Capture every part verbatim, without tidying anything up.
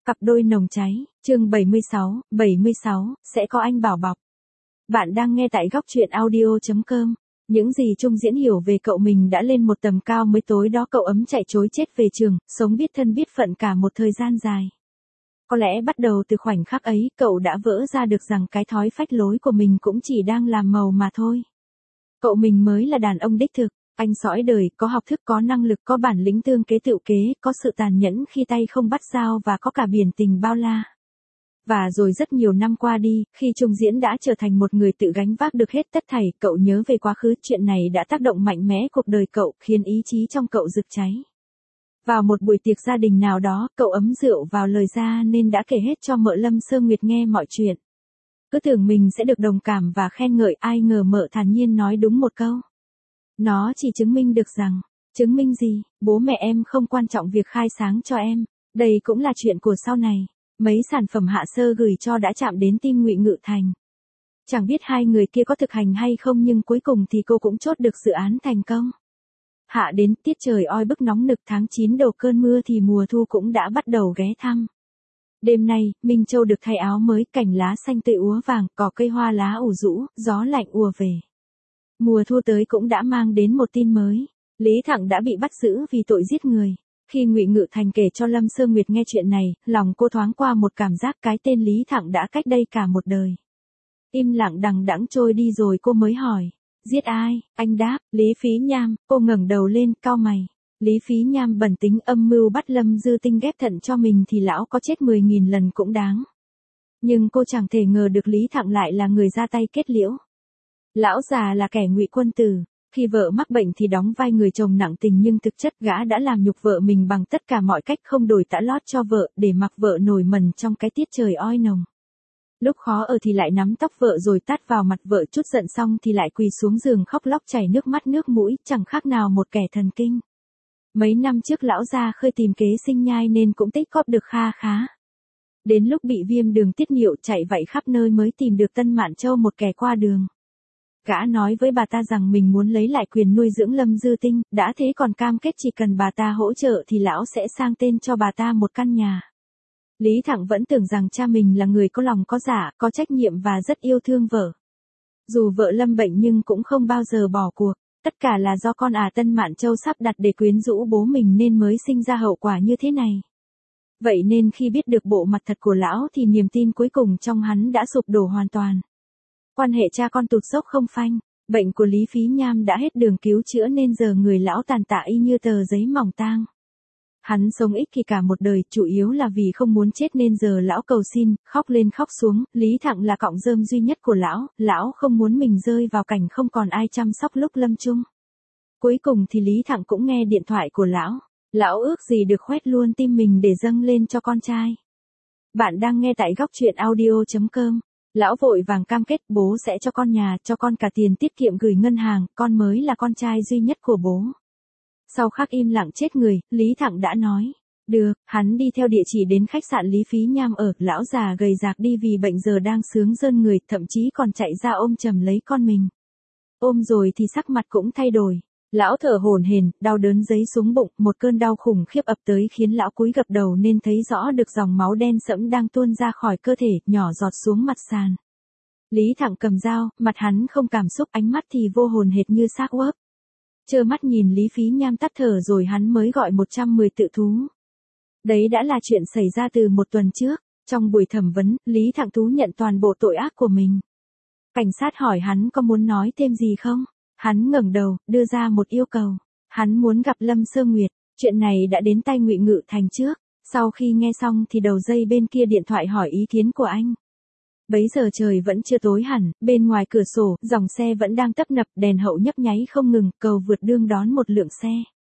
Cặp đôi nồng cháy, chương bảy mươi sáu, bảy mươi sáu, sẽ có anh bảo bọc. Bạn đang nghe tại góc truyện audio chấm com. Những gì Trung Diễn hiểu về cậu mình đã lên một tầm cao mới, tối đó cậu ấm chạy trối chết về trường, sống biết thân biết phận cả một thời gian dài. Có lẽ bắt đầu từ khoảnh khắc ấy, cậu đã vỡ ra được rằng cái thói phách lối của mình cũng chỉ đang làm màu mà thôi. Cậu mình mới là đàn ông đích thực, anh sõi đời, có học thức, có năng lực, có bản lĩnh tương kế tựu kế, có sự tàn nhẫn khi tay không bắt dao và có cả biển tình bao la. Và rồi rất nhiều năm qua đi, khi Trung Diễn đã trở thành một người tự gánh vác được hết tất thảy, cậu nhớ về quá khứ, chuyện này đã tác động mạnh mẽ cuộc đời cậu, khiến ý chí trong cậu rực cháy. Vào một buổi tiệc gia đình nào đó, cậu ấm rượu vào lời ra nên đã kể hết cho mợ Lâm Sơ Nguyệt nghe mọi chuyện. Cứ tưởng mình sẽ được đồng cảm và khen ngợi, ai ngờ mợ thản nhiên nói đúng một câu. Nó chỉ chứng minh được rằng, chứng minh gì, bố mẹ em không quan trọng việc khai sáng cho em, đây cũng là chuyện của sau này. Mấy sản phẩm Hạ Sơ gửi cho đã chạm đến tim Ngụy Ngự Thành. Chẳng biết hai người kia có thực hành hay không, nhưng cuối cùng thì cô cũng chốt được dự án thành công. Hạ đến, tiết trời oi bức nóng nực, tháng chín đầu cơn mưa thì mùa thu cũng đã bắt đầu ghé thăm. Đêm nay, Minh Châu được thay áo mới, cảnh lá xanh tươi úa vàng, cỏ cây hoa lá ủ rũ, gió lạnh ùa về. Mùa thu tới cũng đã mang đến một tin mới. Lý Thẳng đã bị bắt giữ vì tội giết người. Khi Ngụy Ngự Thành kể cho Lâm Sơ Nguyệt nghe chuyện này, lòng cô thoáng qua một cảm giác, cái tên Lý Thẳng đã cách đây cả một đời. Im lặng đằng đẵng trôi đi rồi cô mới hỏi, giết ai? Anh đáp, Lý Phí Nham. Cô ngẩng đầu lên, cau mày. Lý Phí Nham bẩn tính âm mưu bắt Lâm Dư Tinh ghép thận cho mình thì lão có chết mười nghìn lần cũng đáng. Nhưng cô chẳng thể ngờ được Lý Thẳng lại là người ra tay kết liễu. Lão già là kẻ ngụy quân tử. Khi vợ mắc bệnh thì đóng vai người chồng nặng tình, nhưng thực chất gã đã làm nhục vợ mình bằng tất cả mọi cách, không đổi tã lót cho vợ, để mặc vợ nổi mẩn trong cái tiết trời oi nồng. Lúc khó ở thì lại nắm tóc vợ rồi tát vào mặt vợ, chút giận xong thì lại quỳ xuống giường khóc lóc chảy nước mắt nước mũi, chẳng khác nào một kẻ thần kinh. Mấy năm trước lão ra khơi tìm kế sinh nhai nên cũng tích cóp được kha khá. Đến lúc bị viêm đường tiết niệu chạy vậy khắp nơi mới tìm được Tân Mạn Châu, một kẻ qua đường. Gã nói với bà ta rằng mình muốn lấy lại quyền nuôi dưỡng Lâm Dư Tinh, đã thế còn cam kết chỉ cần bà ta hỗ trợ thì lão sẽ sang tên cho bà ta một căn nhà. Lý Thẳng vẫn tưởng rằng cha mình là người có lòng có dạ, có trách nhiệm và rất yêu thương vợ. Dù vợ lâm bệnh nhưng cũng không bao giờ bỏ cuộc, tất cả là do con ả Tân Mạn Châu sắp đặt để quyến rũ bố mình nên mới sinh ra hậu quả như thế này. Vậy nên khi biết được bộ mặt thật của lão thì niềm tin cuối cùng trong hắn đã sụp đổ hoàn toàn. Quan hệ cha con tụt dốc không phanh, bệnh của Lý Phí Nham đã hết đường cứu chữa nên giờ người lão tàn tạ y như tờ giấy mỏng tang. Hắn sống ích kỷ cả một đời, chủ yếu là vì không muốn chết nên giờ lão cầu xin, khóc lên khóc xuống. Lý Thẳng là cọng rơm duy nhất của lão, lão không muốn mình rơi vào cảnh không còn ai chăm sóc lúc lâm chung. Cuối cùng thì Lý Thẳng cũng nghe điện thoại của lão, lão ước gì được khoét luôn tim mình để dâng lên cho con trai. Bạn đang nghe tại góc truyện audio chấm com. Lão vội vàng cam kết bố sẽ cho con nhà, cho con cả tiền tiết kiệm gửi ngân hàng, con mới là con trai duy nhất của bố. Sau khắc im lặng chết người, Lý Thẳng đã nói, được, hắn đi theo địa chỉ đến khách sạn Lý Phí Nham ở, lão già gầy rạc đi vì bệnh giờ đang sướng rơn người, thậm chí còn chạy ra ôm chầm lấy con mình. Ôm rồi thì sắc mặt cũng thay đổi. Lão thở hổn hển, đau đớn giấy xuống bụng, một cơn đau khủng khiếp ập tới khiến lão cúi gập đầu nên thấy rõ được dòng máu đen sẫm đang tuôn ra khỏi cơ thể, nhỏ giọt xuống mặt sàn. Lý Thẳng cầm dao, mặt hắn không cảm xúc, ánh mắt thì vô hồn hệt như xác ướp. Trơ mắt nhìn Lý Phí Nham tắt thở rồi hắn mới gọi một trăm mười tự thú. Đấy đã là chuyện xảy ra từ một tuần trước. Trong buổi thẩm vấn, Lý Thẳng thú nhận toàn bộ tội ác của mình. Cảnh sát hỏi hắn có muốn nói thêm gì không? Hắn ngẩng đầu, đưa ra một yêu cầu. Hắn muốn gặp Lâm Sơ Nguyệt. Chuyện này đã đến tai Ngụy Ngự Thành trước. Sau khi nghe xong thì đầu dây bên kia điện thoại hỏi ý kiến của anh. Bấy giờ trời vẫn chưa tối hẳn, bên ngoài cửa sổ, dòng xe vẫn đang tấp nập, đèn hậu nhấp nháy không ngừng, cầu vượt đương đón một lượng xe.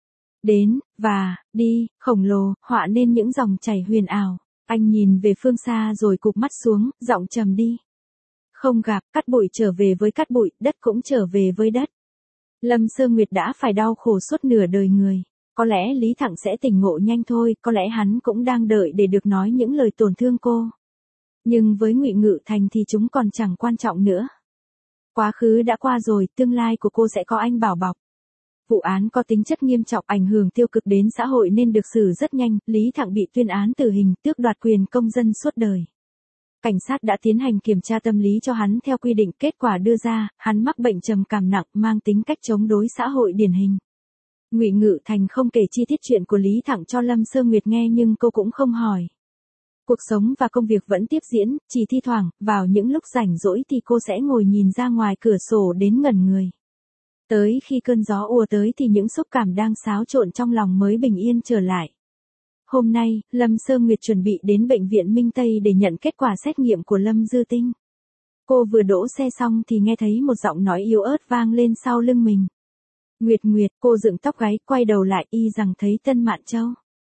Đến, và, đi, khổng lồ, họa nên những dòng chảy huyền ảo. Anh nhìn về phương xa rồi cụp mắt xuống, giọng trầm đi. Không gặp, cát bụi trở về với cát bụi, đất cũng trở về với đất. Lâm Sơ Nguyệt đã phải đau khổ suốt nửa đời người. Có lẽ Lý Thẳng sẽ tỉnh ngộ nhanh thôi, có lẽ hắn cũng đang đợi để được nói những lời tổn thương cô. Nhưng với Ngụy Ngự Thành thì chúng còn chẳng quan trọng nữa. Quá khứ đã qua rồi, tương lai của cô sẽ có anh bảo bọc. Vụ án có tính chất nghiêm trọng ảnh hưởng tiêu cực đến xã hội nên được xử rất nhanh, Lý Thặng bị tuyên án tử hình, tước đoạt quyền công dân suốt đời. Cảnh sát đã tiến hành kiểm tra tâm lý cho hắn theo quy định, kết quả đưa ra, hắn mắc bệnh trầm cảm nặng, mang tính cách chống đối xã hội điển hình. Ngụy Ngự Thành không kể chi tiết chuyện của Lý Thặng cho Lâm Sơ Nguyệt nghe nhưng cô cũng không hỏi. Cuộc sống và công việc vẫn tiếp diễn, chỉ thi thoảng, vào những lúc rảnh rỗi thì cô sẽ ngồi nhìn ra ngoài cửa sổ đến ngẩn người. Tới khi cơn gió ùa tới thì những xúc cảm đang xáo trộn trong lòng mới bình yên trở lại. Hôm nay, Lâm Sơ Nguyệt chuẩn bị đến bệnh viện Minh Tây để nhận kết quả xét nghiệm của Lâm Dư Tinh. Cô vừa đỗ xe xong thì nghe thấy một giọng nói yếu ớt vang lên sau lưng mình. Nguyệt Nguyệt, cô dựng tóc gáy, quay đầu lại y rằng thấy Tân Mạn Châu.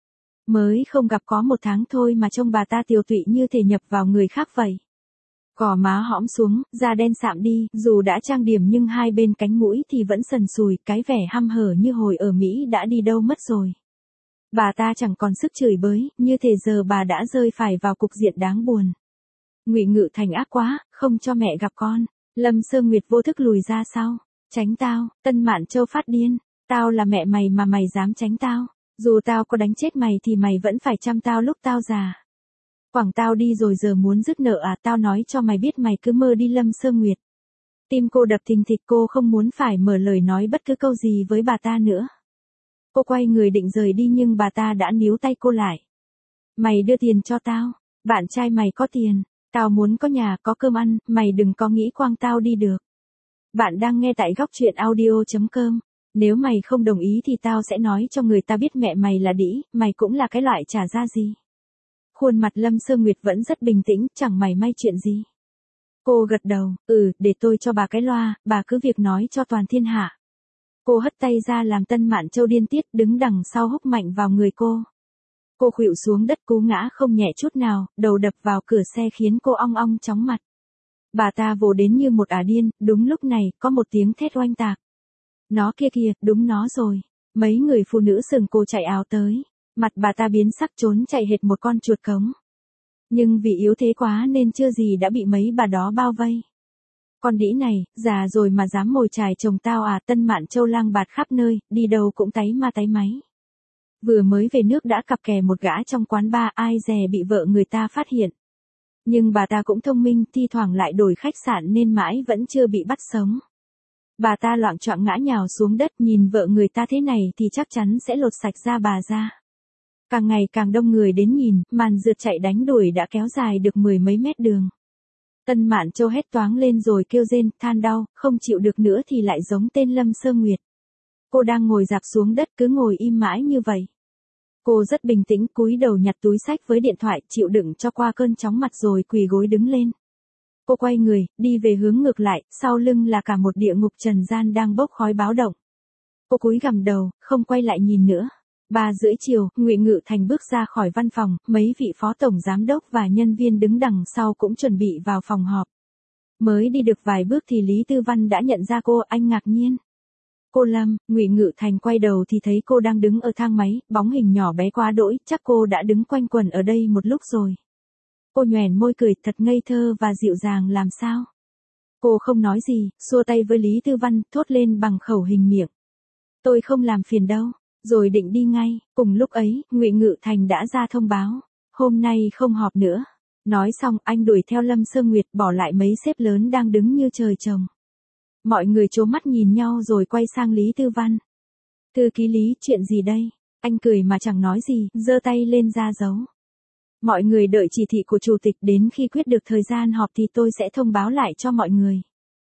Mới không gặp có một tháng thôi mà trông bà ta tiều tụy như thể nhập vào người khác vậy. Cỏ má hõm xuống, da đen sạm đi, dù đã trang điểm nhưng hai bên cánh mũi thì vẫn sần sùi, cái vẻ hăm hở như hồi ở Mỹ đã đi đâu mất rồi. Bà ta chẳng còn sức chửi bới, như thể giờ bà đã rơi phải vào cục diện đáng buồn. Ngụy Ngự Thành ác quá, không cho mẹ gặp con. Lâm Sơ Nguyệt vô thức lùi ra sau. Tránh tao, Tân Mạn Châu phát điên. Tao là mẹ mày mà mày dám tránh tao. Dù tao có đánh chết mày thì mày vẫn phải chăm tao lúc tao già. Quảng tao đi rồi giờ muốn dứt nợ à, tao nói cho mày biết mày cứ mơ đi. Lâm Sơ Nguyệt. Tim cô đập thình thịch, cô không muốn phải mở lời nói bất cứ câu gì với bà ta nữa. Cô quay người định rời đi nhưng bà ta đã níu tay cô lại. Mày đưa tiền cho tao, bạn trai mày có tiền, tao muốn có nhà có cơm ăn, mày đừng có nghĩ quăng tao đi được. Bạn đang nghe tại góc truyện audio chấm com. Nếu mày không đồng ý thì tao sẽ nói cho người ta biết mẹ mày là đĩ, mày cũng là cái loại trả ra gì. Khuôn mặt Lâm Sơ Nguyệt vẫn rất bình tĩnh, chẳng mày may chuyện gì. Cô gật đầu, ừ, để tôi cho bà cái loa, bà cứ việc nói cho toàn thiên hạ. Cô hất tay ra làm Tân Mạn Châu điên tiết, đứng đằng sau húc mạnh vào người cô. Cô khuỵu xuống đất cú ngã không nhẹ chút nào, đầu đập vào cửa xe khiến cô ong ong chóng mặt. Bà ta vồ đến như một ả điên, đúng lúc này, có một tiếng thét oanh tạc. Nó kia kìa, đúng nó rồi. Mấy người phụ nữ sừng cô chạy ào tới. Mặt bà ta biến sắc trốn chạy hệt một con chuột cống. Nhưng vì yếu thế quá nên chưa gì đã bị mấy bà đó bao vây. Con đĩ này, già rồi mà dám mồi chài chồng tao à. Tân Mạn Châu lang bạt khắp nơi, đi đâu cũng táy ma táy máy. Vừa mới về nước đã cặp kè một gã trong quán bar, ai dè bị vợ người ta phát hiện. Nhưng bà ta cũng thông minh, thi thoảng lại đổi khách sạn nên mãi vẫn chưa bị bắt sống. Bà ta loạng choạng ngã nhào xuống đất, nhìn vợ người ta thế này thì chắc chắn sẽ lột sạch da bà ra. Càng ngày càng đông người đến nhìn, màn rượt chạy đánh đuổi đã kéo dài được mười mấy mét đường. Tân Mạn Châu hét toáng lên rồi kêu rên, than đau, không chịu được nữa thì lại giống tên Lâm Sơ Nguyệt. Cô đang ngồi dạp xuống đất cứ ngồi im mãi như vậy. Cô rất bình tĩnh cúi đầu nhặt túi xách với điện thoại, chịu đựng cho qua cơn chóng mặt rồi quỳ gối đứng lên. Cô quay người, đi về hướng ngược lại, sau lưng là cả một địa ngục trần gian đang bốc khói báo động. Cô cúi gằm đầu, không quay lại nhìn nữa. Ba rưỡi chiều, Ngụy Ngự Thành bước ra khỏi văn phòng, mấy vị phó tổng giám đốc và nhân viên đứng đằng sau cũng chuẩn bị vào phòng họp. Mới đi được vài bước thì Lý Tư Văn đã nhận ra cô, anh ngạc nhiên. Cô Lâm, Ngụy Ngự Thành quay đầu thì thấy cô đang đứng ở thang máy, bóng hình nhỏ bé quá đỗi, chắc cô đã đứng quanh quẩn ở đây một lúc rồi. Cô nhoẻn môi cười thật ngây thơ và dịu dàng làm sao. Cô không nói gì, xua tay với Lý Tư Văn, thốt lên bằng khẩu hình miệng. Tôi không làm phiền đâu, rồi định đi ngay. Cùng lúc ấy, Ngụy Ngự Thành đã ra thông báo, hôm nay không họp nữa. Nói xong, anh đuổi theo Lâm Sơ Nguyệt, bỏ lại mấy sếp lớn đang đứng như trời trồng. Mọi người trố mắt nhìn nhau rồi quay sang Lý Tư Văn. Thư ký Lý, chuyện gì đây? Anh cười mà chẳng nói gì, giơ tay lên ra dấu. Mọi người đợi chỉ thị của chủ tịch, đến khi quyết được thời gian họp thì tôi sẽ thông báo lại cho mọi người.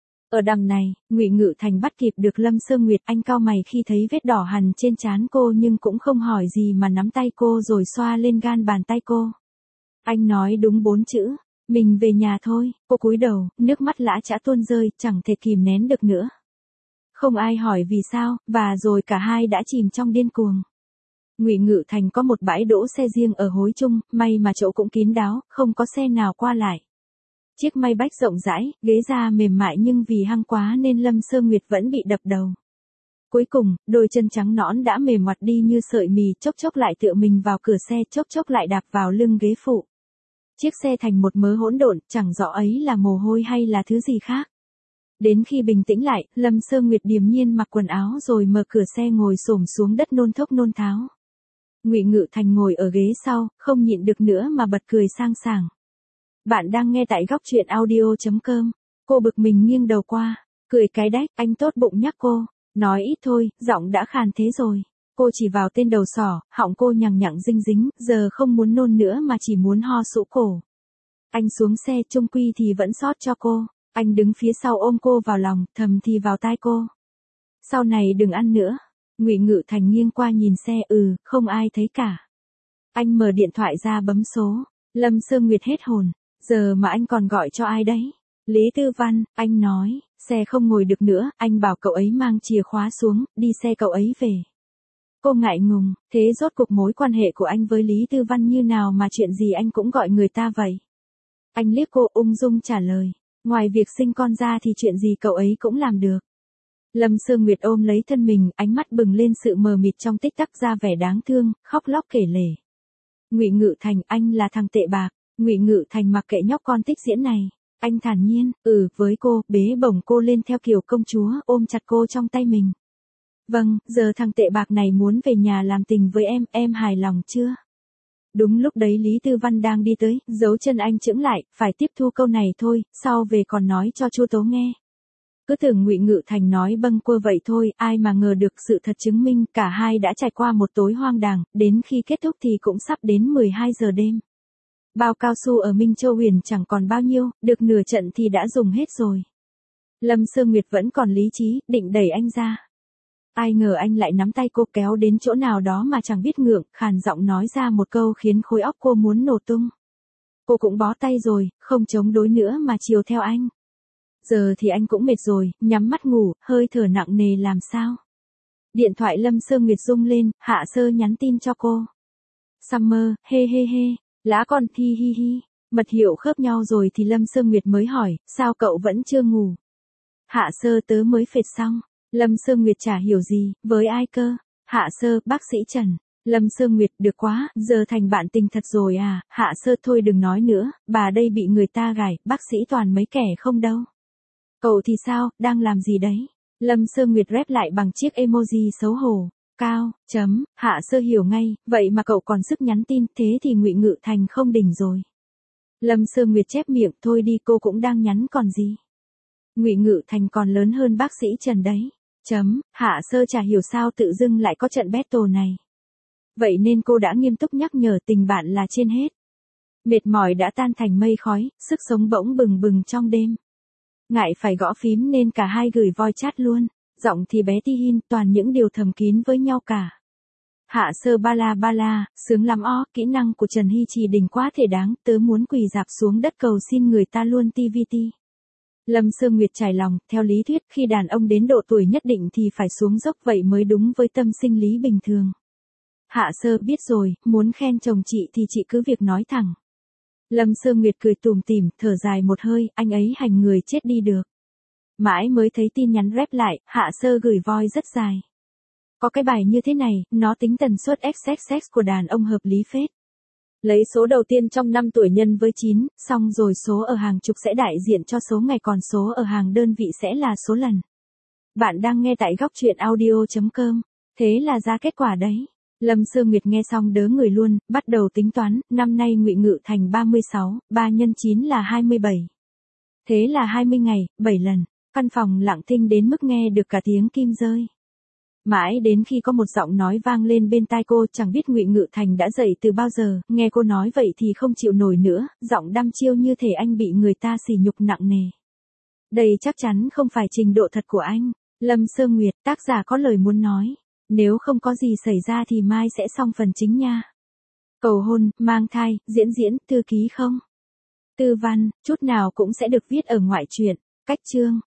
Ở đằng này, Ngụy Ngự Thành bắt kịp được Lâm Sơ Nguyệt, anh cau mày khi thấy vết đỏ hằn trên trán cô nhưng cũng không hỏi gì mà nắm tay cô rồi xoa lên gan bàn tay cô. Anh nói đúng bốn chữ, mình về nhà thôi. Cô cúi đầu, nước mắt lã chã tuôn rơi, chẳng thể kìm nén được nữa. Không ai hỏi vì sao, và rồi cả hai đã chìm trong điên cuồng. Ngụy Ngự Thành có một bãi đỗ xe riêng ở Hối Trung, may mà chỗ cũng kín đáo, không có xe nào qua lại. Chiếc may bách rộng rãi, ghế da mềm mại nhưng vì hăng quá nên Lâm Sơ Nguyệt vẫn bị đập đầu. Cuối cùng, đôi chân trắng nõn đã mềm ngoặt đi như sợi mì, chốc chốc lại tựa mình vào cửa xe, chốc chốc lại đạp vào lưng ghế phụ. Chiếc xe thành một mớ hỗn độn, chẳng rõ ấy là mồ hôi hay là thứ gì khác. Đến khi bình tĩnh lại, Lâm Sơ Nguyệt điềm nhiên mặc quần áo rồi mở cửa xe ngồi xổm xuống đất nôn thốc nôn tháo. Ngụy Ngự Thành ngồi ở ghế sau, không nhịn được nữa mà bật cười sang sảng. Bạn đang nghe tại góc truyện audio chấm com. Cô bực mình nghiêng đầu qua, cười cái đách, anh tốt bụng nhắc cô, nói ít thôi, giọng đã khàn thế rồi. Cô chỉ vào tên đầu sỏ, họng cô nhằng nhặng dinh dính, giờ không muốn nôn nữa mà chỉ muốn ho sụ cổ. Anh xuống xe, chung quy thì vẫn sót cho cô. Anh đứng phía sau ôm cô vào lòng, thầm thì vào tai cô. Sau này đừng ăn nữa. Ngụy Ngự Thành nghiêng qua nhìn xe, ừ, không ai thấy cả. Anh mở điện thoại ra bấm số. Lâm Sơ Nguyệt hết hồn. Giờ mà anh còn gọi cho ai đấy? Lý Tư Văn, anh nói, xe không ngồi được nữa, anh bảo cậu ấy mang chìa khóa xuống, đi xe cậu ấy về. Cô ngại ngùng, thế rốt cuộc mối quan hệ của anh với Lý Tư Văn như nào mà chuyện gì anh cũng gọi người ta vậy? Anh liếc cô ung dung trả lời, ngoài việc sinh con ra thì chuyện gì cậu ấy cũng làm được. Lâm Sơ Nguyệt ôm lấy thân mình, ánh mắt bừng lên sự mờ mịt trong tích tắc ra vẻ đáng thương, khóc lóc kể lể. Ngụy Ngự Thành, anh là thằng tệ bạc. Ngụy Ngự Thành mặc kệ nhóc con tích diễn này. Anh thản nhiên, ừ, với cô, bế bổng cô lên theo kiểu công chúa, ôm chặt cô trong tay mình. Vâng, giờ thằng tệ bạc này muốn về nhà làm tình với em, em hài lòng chưa? Đúng lúc đấy Lý Tư Văn đang đi tới, giấu chân anh chững lại, phải tiếp thu câu này thôi, sau về còn nói cho Chu Tố nghe. Cứ tưởng Ngụy Ngự Thành nói bâng quơ vậy thôi, ai mà ngờ được sự thật chứng minh cả hai đã trải qua một tối hoang đàng, đến khi kết thúc thì cũng sắp đến mười hai giờ đêm. Bao cao su ở Minh Châu Huyền chẳng còn bao nhiêu, được nửa trận thì đã dùng hết rồi. Lâm Sơ Nguyệt vẫn còn lý trí, định đẩy anh ra. Ai ngờ anh lại nắm tay cô kéo đến chỗ nào đó mà chẳng biết ngượng, khàn giọng nói ra một câu khiến khối óc cô muốn nổ tung. Cô cũng bó tay rồi, không chống đối nữa mà chiều theo anh. Giờ thì anh cũng mệt rồi, nhắm mắt ngủ, hơi thở nặng nề làm sao. Điện thoại Lâm Sơ Nguyệt rung lên, Hạ Sơ nhắn tin cho cô. Summer, hê hê hê. Lã con, hi hi hi. Mật hiệu khớp nhau rồi thì Lâm Sơ Nguyệt mới hỏi, sao cậu vẫn chưa ngủ? Hạ Sơ, tớ mới phệt xong. Lâm Sơ Nguyệt chả hiểu gì, với ai cơ? Hạ Sơ, bác sĩ Trần. Lâm Sơ Nguyệt, được quá, giờ thành bạn tình thật rồi à? Hạ Sơ, thôi đừng nói nữa, bà đây bị người ta gài, bác sĩ toàn mấy kẻ không đâu. Cậu thì sao, đang làm gì đấy? Lâm Sơ Nguyệt rep lại bằng chiếc emoji xấu hổ. Cao, chấm, Hạ Sơ hiểu ngay, vậy mà cậu còn sức nhắn tin, thế thì Ngụy Ngự Thành không đỉnh rồi. Lâm Sơ Nguyệt chép miệng, thôi đi, cô cũng đang nhắn còn gì. Ngụy Ngự Thành còn lớn hơn bác sĩ Trần đấy. Chấm, Hạ Sơ chả hiểu sao tự dưng lại có trận battle này. Vậy nên cô đã nghiêm túc nhắc nhở tình bạn là trên hết. Mệt mỏi đã tan thành mây khói, sức sống bỗng bừng bừng trong đêm. Ngại phải gõ phím nên cả hai gửi voice chat luôn. Giọng thì bé Ti Hin, toàn những điều thầm kín với nhau cả. Hạ Sơ ba la ba la, sướng lắm o, kỹ năng của Trần Hy Trì đỉnh quá thể đáng, tớ muốn quỳ dạp xuống đất cầu xin người ta luôn ti vi ti. Lâm Sơ Nguyệt trải lòng, theo lý thuyết khi đàn ông đến độ tuổi nhất định thì phải xuống dốc vậy mới đúng với tâm sinh lý bình thường. Hạ Sơ, biết rồi, muốn khen chồng chị thì chị cứ việc nói thẳng. Lâm Sơ Nguyệt cười tủm tỉm, thở dài một hơi, anh ấy hành người chết đi được. Mãi mới thấy tin nhắn rep lại, Hạ Sơ gửi voice rất dài. Có cái bài như thế này, nó tính tần suất ích ích ích của đàn ông hợp lý phết. Lấy số đầu tiên trong năm tuổi nhân với chín, xong rồi số ở hàng chục sẽ đại diện cho số ngày, còn số ở hàng đơn vị sẽ là số lần. Bạn đang nghe tại góc truyện audio chấm com. Thế là ra kết quả đấy. Lâm Sơ Nguyệt nghe xong đớ người luôn, bắt đầu tính toán, năm nay Ngụy Ngự Thành ba mươi sáu, ba nhân chín là hai mươi bảy. Thế là hai mươi ngày, bảy lần. Căn phòng lặng thinh đến mức nghe được cả tiếng kim rơi. Mãi đến khi có một giọng nói vang lên bên tai cô, chẳng biết Ngụy Ngự Thành đã dậy từ bao giờ, nghe cô nói vậy thì không chịu nổi nữa, giọng đăm chiêu như thể anh bị người ta sỉ nhục nặng nề. Đây chắc chắn không phải trình độ thật của anh. Lâm Sơ Nguyệt, tác giả có lời muốn nói. Nếu không có gì xảy ra thì mai sẽ xong phần chính nha. Cầu hôn, mang thai, diễn diễn, thư ký không? Tư văn, chút nào cũng sẽ được viết ở ngoại truyện. Cách chương.